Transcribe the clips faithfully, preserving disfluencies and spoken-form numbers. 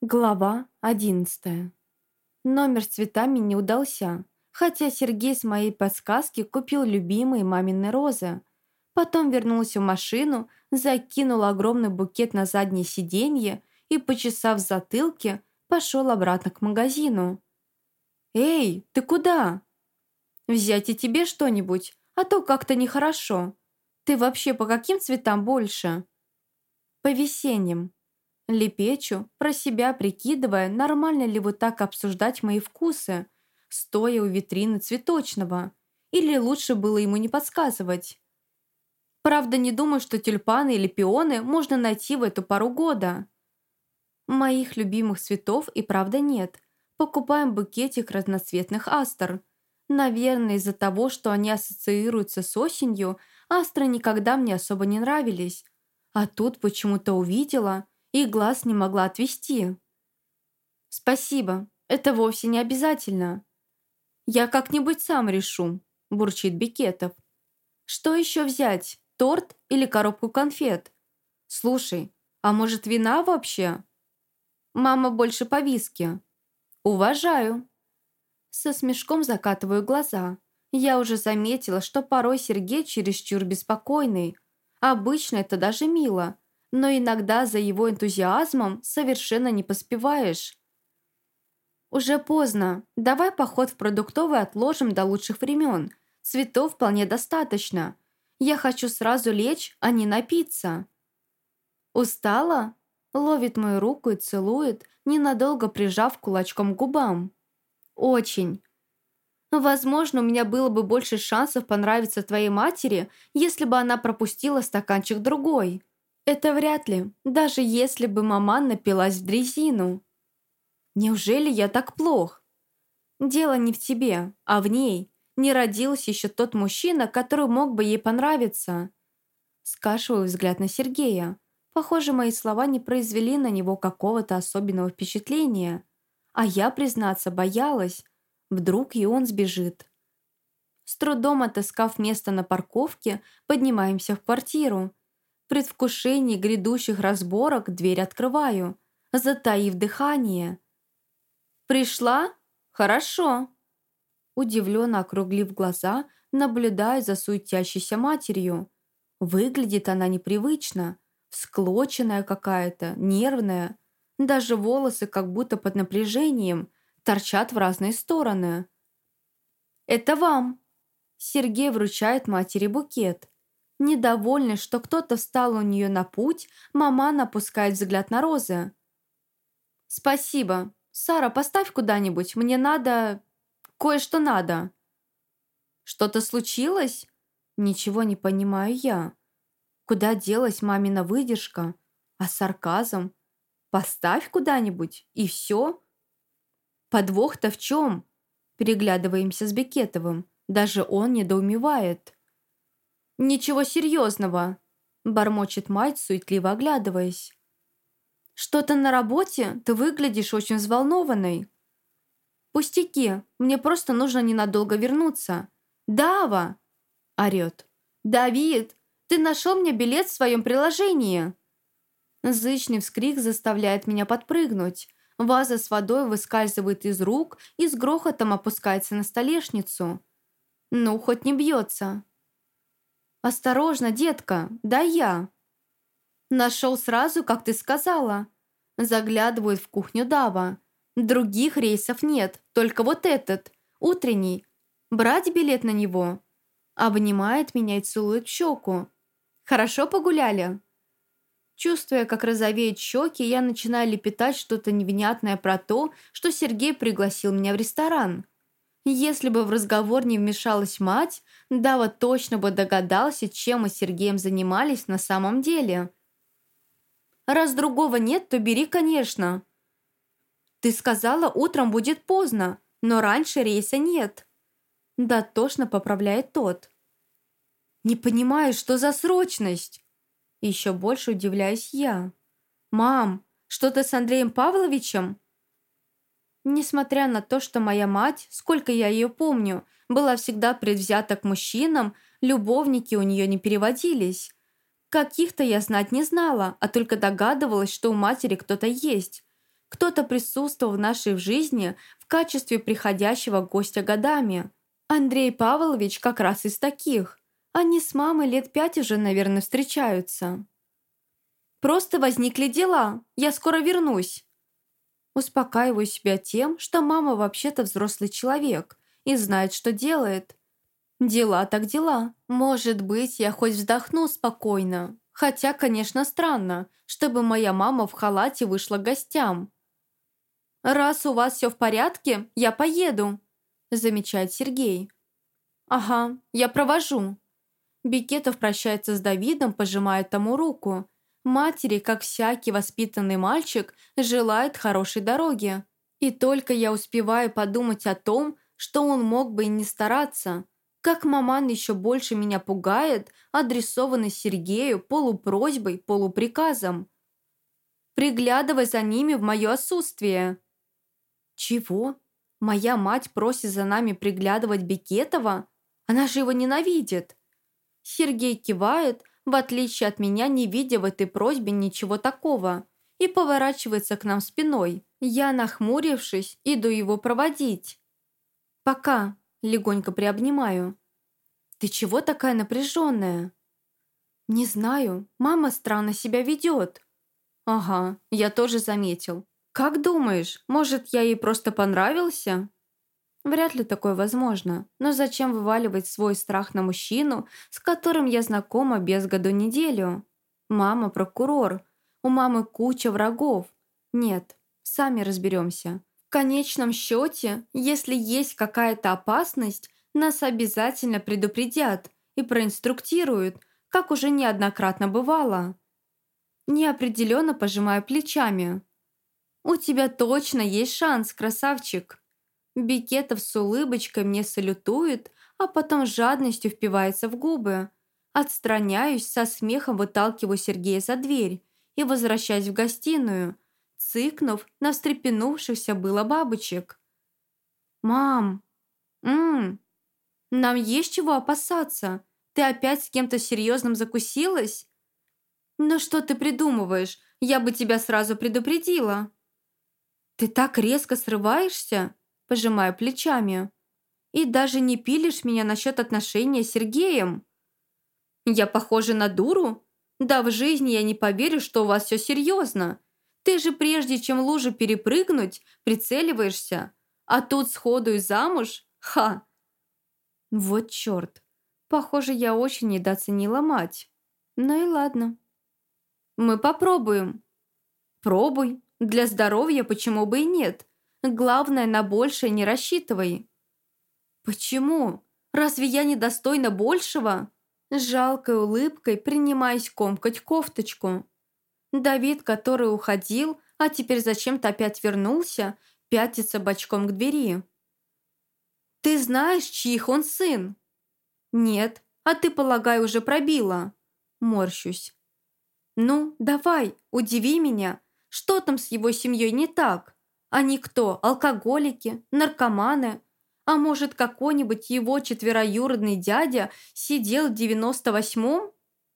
Глава одиннадцатая. Номер с цветами не удался, хотя Сергей с моей подсказки купил любимые мамины розы. Потом вернулся в машину, закинул огромный букет на заднее сиденье и, почесав в затылке, пошел обратно к магазину. «Эй, ты куда? Взять и тебе что-нибудь, а то как-то нехорошо. Ты вообще по каким цветам больше?» «По весенним». Лепечу, про себя прикидывая, нормально ли вот так обсуждать мои вкусы, стоя у витрины цветочного, или лучше было ему не подсказывать. Правда, не думаю, что тюльпаны или пионы можно найти в эту пару года. Моих любимых цветов и правда нет. Покупаем букетик разноцветных астр. Наверное, из-за того, что они ассоциируются с осенью, астры никогда мне особо не нравились. А тут почему-то увидела и глаз не могла отвести. «Спасибо, это вовсе не обязательно. Я как-нибудь сам решу», – бурчит Бекетов. «Что еще взять, торт или коробку конфет? Слушай, а может вина вообще?» «Мама больше по виски». «Уважаю». Со смешком закатываю глаза. Я уже заметила, что порой Сергей чересчур беспокойный. Обычно это даже мило, но иногда за его энтузиазмом совершенно не поспеваешь. «Уже поздно. Давай поход в продуктовый отложим до лучших времен. Цветов вполне достаточно. Я хочу сразу лечь, а не напиться». «Устала?» Ловит мою руку и целует, ненадолго прижав кулачком к губам. «Очень. Возможно, у меня было бы больше шансов понравиться твоей матери, если бы она пропустила стаканчик другой. Это вряд ли, даже если бы маман напилась в дрезину. Неужели я так плох? Дело не в тебе, а в ней. Не родился еще тот мужчина, который мог бы ей понравиться». Скашиваю взгляд на Сергея. Похоже, мои слова не произвели на него какого-то особенного впечатления. А я, признаться, боялась. Вдруг и он сбежит. С трудом отыскав место на парковке, поднимаемся в квартиру. В предвкушении грядущих разборок дверь открываю, затаив дыхание. «Пришла? Хорошо!» Удивленно округлив глаза, наблюдаю за суетящейся матерью. Выглядит она непривычно, всклоченная какая-то, нервная. Даже волосы как будто под напряжением, торчат в разные стороны. «Это вам!» Сергей вручает матери букет. Недовольный, что кто-то встал у нее на путь, маман опускает взгляд на розы. «Спасибо. Сара, поставь куда-нибудь. Мне надо... кое-что надо». «Что-то случилось?» Ничего не понимаю я. Куда делась мамина выдержка? А сарказм? «Поставь куда-нибудь» и все? Подвох-то в чем? Переглядываемся с Бекетовым. Даже он недоумевает. «Ничего серьезного», – бормочет мать, суетливо оглядываясь. «Что-то на работе? Ты выглядишь очень взволнованной». «Пустяки, мне просто нужно ненадолго вернуться». «Дава!» – орёт. «Давид, ты нашел мне билет в своем приложении!» Зычный вскрик заставляет меня подпрыгнуть. Ваза с водой выскальзывает из рук и с грохотом опускается на столешницу. Ну, хоть не бьется. «Осторожно, детка, дай я». «Нашел сразу, как ты сказала». Заглядывает в кухню Дава. «Других рейсов нет, только вот этот, утренний. Брать билет на него?» Обнимает меня и целует в щеку. «Хорошо погуляли?» Чувствуя, как розовеют щеки, я начинаю лепетать что-то невнятное про то, что Сергей пригласил меня в ресторан. Если бы в разговор не вмешалась мать, Дава точно бы догадался, чем мы с Сергеем занимались на самом деле. «Раз другого нет, то бери, конечно». «Ты сказала, утром будет поздно, но раньше рейса нет». Дотошно поправляет тот. «Не понимаю, что за срочность?» Еще больше удивляюсь я. «Мам, что-то с Андреем Павловичем?» Несмотря на то, что моя мать, сколько я ее помню, была всегда предвзята к мужчинам, любовники у нее не переводились. Каких-то я знать не знала, а только догадывалась, что у матери кто-то есть. Кто-то присутствовал в нашей жизни в качестве приходящего гостя годами. Андрей Павлович как раз из таких. Они с мамой лет пять уже, наверное, встречаются. Просто возникли дела. Я скоро вернусь. Успокаиваю себя тем, что мама вообще-то взрослый человек и знает, что делает. Дела так дела. Может быть, я хоть вздохну спокойно. Хотя, конечно, странно, чтобы моя мама в халате вышла к гостям. «Раз у вас все в порядке, я поеду», – замечает Сергей. «Ага, я провожу». Бекетов прощается с Давидом, пожимает тому руку. Матери, как всякий воспитанный мальчик, желает хорошей дороги. И только я успеваю подумать о том, что он мог бы и не стараться, как маман еще больше меня пугает, адресованный Сергею полупросьбой, полуприказом. «Приглядывай за ними в мое отсутствие». «Чего? Моя мать просит за нами приглядывать Бекетова? Она же его ненавидит». Сергей кивает, в отличие от меня, не видя в этой просьбе ничего такого, и поворачивается к нам спиной. Я, нахмурившись, иду его проводить. «Пока», — легонько приобнимаю. «Ты чего такая напряженная?» «Не знаю, мама странно себя ведет». «Ага, я тоже заметил. Как думаешь, может, я ей просто понравился?» Вряд ли такое возможно, но зачем вываливать свой страх на мужчину, с которым я знакома без году неделю? Мама прокурор, у мамы куча врагов. Нет, сами разберемся. В конечном счете, если есть какая-то опасность, нас обязательно предупредят и проинструктируют, как уже неоднократно бывало. Неопределенно пожимаю плечами. «У тебя точно есть шанс, красавчик!» Бекетов с улыбочкой мне салютует, а потом с жадностью впивается в губы. Отстраняюсь, со смехом выталкиваю Сергея за дверь и возвращаюсь в гостиную, цыкнув на встрепенувшихся было бабочек. «Мам! Ммм! Нам есть чего опасаться? Ты опять с кем-то серьезным закусилась?» «Ну что ты придумываешь? Я бы тебя сразу предупредила». «Ты так резко срываешься?» Пожимаю плечами. «И даже не пилишь меня насчет отношения с Сергеем?» «Я похожа на дуру? Да в жизни я не поверю, что у вас все серьезно. Ты же прежде чем лужу перепрыгнуть, прицеливаешься. А тут сходу и замуж? Ха!» Вот черт. Похоже, я очень недооценила мать. Ну и ладно. «Мы попробуем». «Пробуй. Для здоровья почему бы и нет? Главное, на большее не рассчитывай». «Почему? Разве я недостойна большего?» С жалкой улыбкой принимаюсь комкать кофточку. Давид, который уходил, а теперь зачем-то опять вернулся, пятится бочком к двери. «Ты знаешь, чьих он сын?» «Нет, а ты, полагаю, уже пробила?» Морщусь. «Ну, давай, удиви меня. Что там с его семьей не так? Они кто, алкоголики, наркоманы? А может, какой-нибудь его четвероюродный дядя сидел в девяносто восьмом?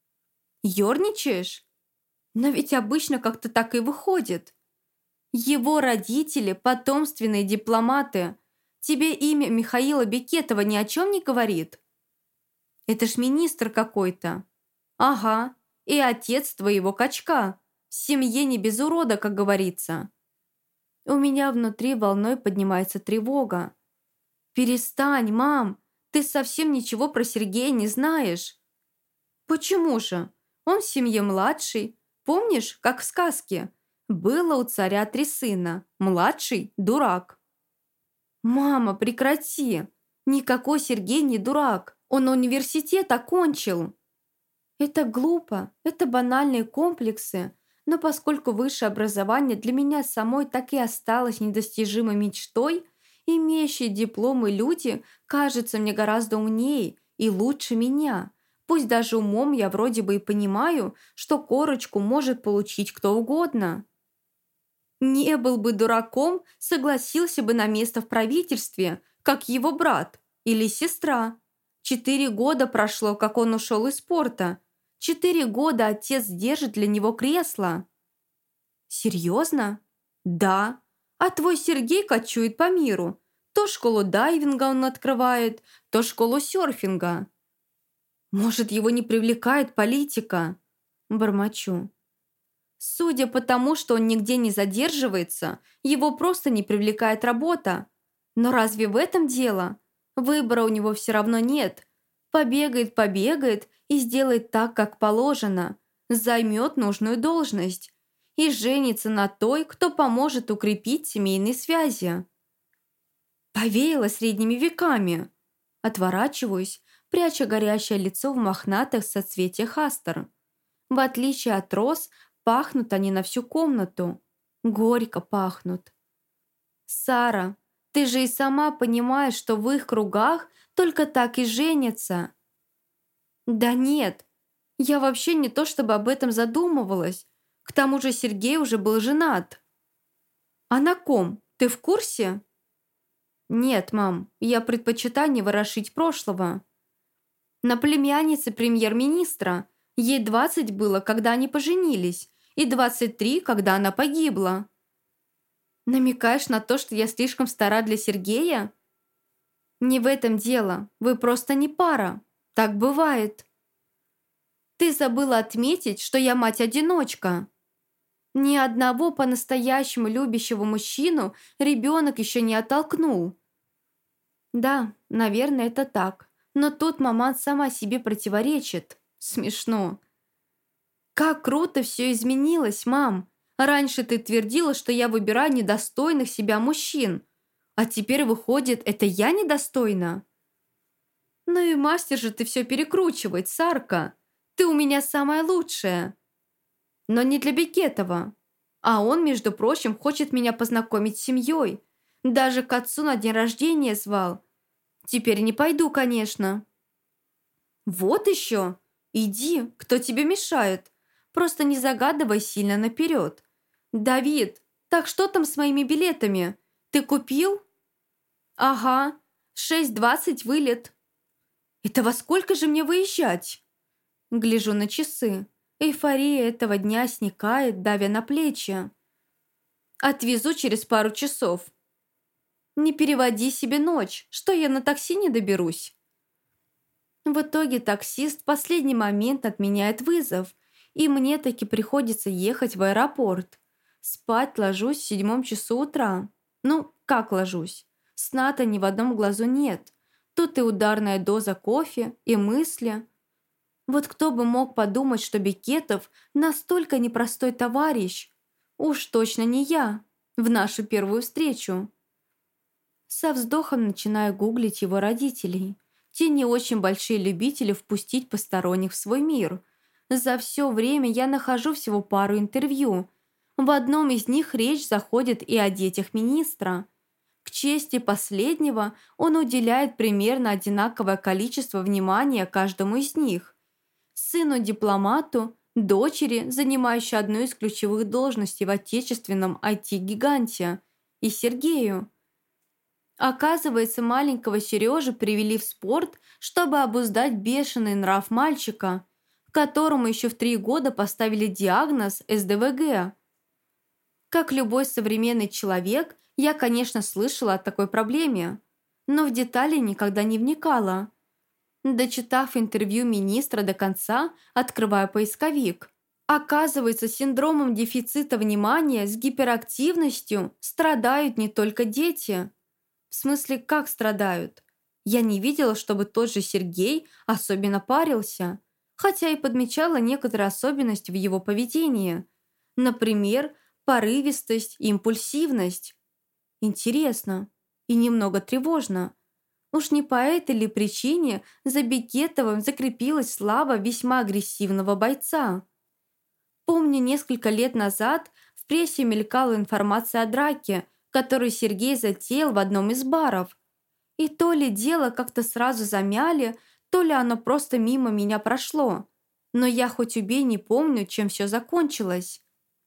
Ёрничаешь? Но ведь обычно как-то так и выходит. Его родители – потомственные дипломаты. Тебе имя Михаила Бекетова ни о чем не говорит? Это ж министр какой-то. Ага, и отец твоего качка. В семье не без урода, как говорится. У меня внутри волной поднимается тревога. «Перестань, мам! Ты совсем ничего про Сергея не знаешь!» «Почему же? Он в семье младший. Помнишь, как в сказке? Было у царя три сына. Младший – дурак». «Мама, прекрати! Никакой Сергей не дурак. Он университет окончил». Это глупо, это банальные комплексы, но поскольку высшее образование для меня самой так и осталось недостижимой мечтой, имеющие дипломы люди кажутся мне гораздо умнее и лучше меня. Пусть даже умом я вроде бы и понимаю, что корочку может получить кто угодно. Не был бы дураком, согласился бы на место в правительстве, как его брат или сестра. Четыре года прошло, как он ушел из спорта. Четыре года отец держит для него кресло. Серьезно? Да. А твой Сергей кочует по миру. То школу дайвинга он открывает, то школу серфинга. Может, его не привлекает политика? Бормочу. Судя по тому, что он нигде не задерживается, его просто не привлекает работа. Но разве в этом дело? Выбора у него все равно нет. Побегает, побегает и сделает так, как положено. Займет нужную должность. И женится на той, кто поможет укрепить семейные связи. Повеяло средними веками. Отворачиваюсь, пряча горящее лицо в мохнатых соцветиях астр. В отличие от роз, пахнут они на всю комнату. Горько пахнут. Сара, ты же и сама понимаешь, что в их кругах только так и женятся. Да нет, я вообще не то чтобы об этом задумывалась. К тому же Сергей уже был женат. А на ком? Ты в курсе? Нет, мам, я предпочитаю не ворошить прошлого. На племяннице премьер-министра. Ей двадцать было, когда они поженились, и двадцать три, когда она погибла. Намекаешь на то, что я слишком стара для Сергея? Не в этом дело. Вы просто не пара. Так бывает. Ты забыла отметить, что я мать-одиночка. Ни одного по-настоящему любящего мужчину ребенок еще не оттолкнул. Да, наверное, это так. Но тут мама сама себе противоречит. Смешно. Как круто все изменилось, мам. Раньше ты твердила, что я выбираю недостойных себя мужчин. А теперь выходит, это я недостойна? Ну и мастер же ты все перекручивать, Сарка. Ты у меня самая лучшая. Но не для Бекетова. А он, между прочим, хочет меня познакомить с семьей. Даже к отцу на день рождения звал. Теперь не пойду, конечно. Вот еще. Иди, кто тебе мешает. Просто не загадывай сильно наперед. Давид, так что там с моими билетами? Ты купил? Ага, в шесть двадцать вылет. Это во сколько же мне выезжать? Гляжу на часы. Эйфория этого дня сникает, давя на плечи. Отвезу через пару часов. Не переводи себе ночь, что я на такси не доберусь. В итоге таксист в последний момент отменяет вызов, и мне таки приходится ехать в аэропорт. Спать ложусь в седьмом часу утра. Ну, как ложусь? Сна-то ни в одном глазу нет. Тут и ударная доза кофе, и мысли. Вот кто бы мог подумать, что Бекетов настолько непростой товарищ? Уж точно не я, в нашу первую встречу. Со вздохом начинаю гуглить его родителей. Те не очень большие любители впустить посторонних в свой мир. За все время я нахожу всего пару интервью. В одном из них речь заходит и о детях министра. К чести последнего он уделяет примерно одинаковое количество внимания каждому из них. Сыну-дипломату, дочери, занимающей одну из ключевых должностей в отечественном ай ти-гиганте, и Сергею. Оказывается, маленького Сережу привели в спорт, чтобы обуздать бешеный нрав мальчика, которому еще в три года поставили диагноз эс дэ вэ гэ. Как любой современный человек, я, конечно, слышала о такой проблеме, но в детали никогда не вникала. Дочитав интервью министра до конца, открываю поисковик. Оказывается, синдромом дефицита внимания с гиперактивностью страдают не только дети. В смысле, как страдают? Я не видела, чтобы тот же Сергей особенно парился, хотя и подмечала некоторые особенности в его поведении. Например, порывистость и импульсивность. Интересно и немного тревожно. Уж не по этой ли причине за Бекетовым закрепилась слава весьма агрессивного бойца? Помню, несколько лет назад в прессе мелькала информация о драке, которую Сергей затеял в одном из баров. И то ли дело как-то сразу замяли, то ли оно просто мимо меня прошло. Но я хоть убей не помню, чем все закончилось.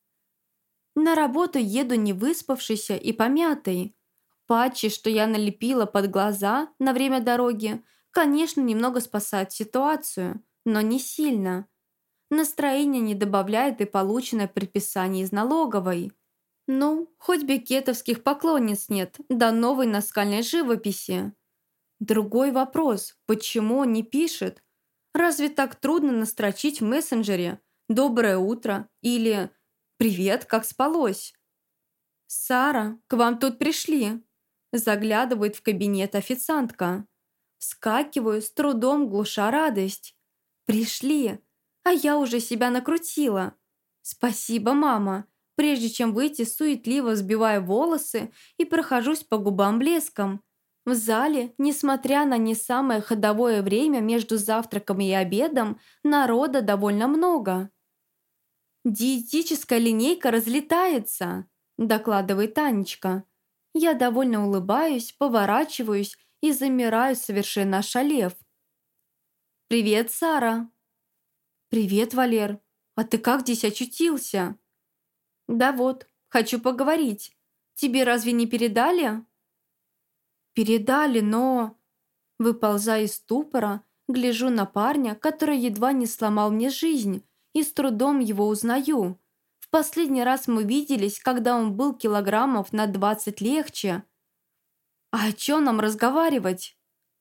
На работу еду не выспавшейся и помятой. Патчи, что я налепила под глаза на время дороги, конечно, немного спасают ситуацию, но не сильно. Настроение не добавляет и полученное предписание из налоговой. Ну, хоть бекетовских поклонниц нет, да новой наскальной живописи. Другой вопрос, почему он не пишет? Разве так трудно настрочить в мессенджере «Доброе утро» или «Привет, как спалось?» «Сара, к вам тут пришли!» Заглядывает в кабинет официантка. Вскакиваю, с трудом глуша радость. «Пришли!» А я уже себя накрутила. «Спасибо, мама!» Прежде чем выйти, суетливо взбиваю волосы и прохожусь по губам блеском. В зале, несмотря на не самое ходовое время между завтраком и обедом, народа довольно много. «Диетическая линейка разлетается», – докладывает Танечка. Я довольно улыбаюсь, поворачиваюсь и замираю, совершенно ошалев. «Привет, Сара!» «Привет, Валер! А ты как здесь очутился?» «Да вот, хочу поговорить. Тебе разве не передали?» «Передали, но...» Выползая из ступора, гляжу на парня, который едва не сломал мне жизнь, и с трудом его узнаю. В последний раз мы виделись, когда он был килограммов на двадцать легче. «А о чем нам разговаривать?»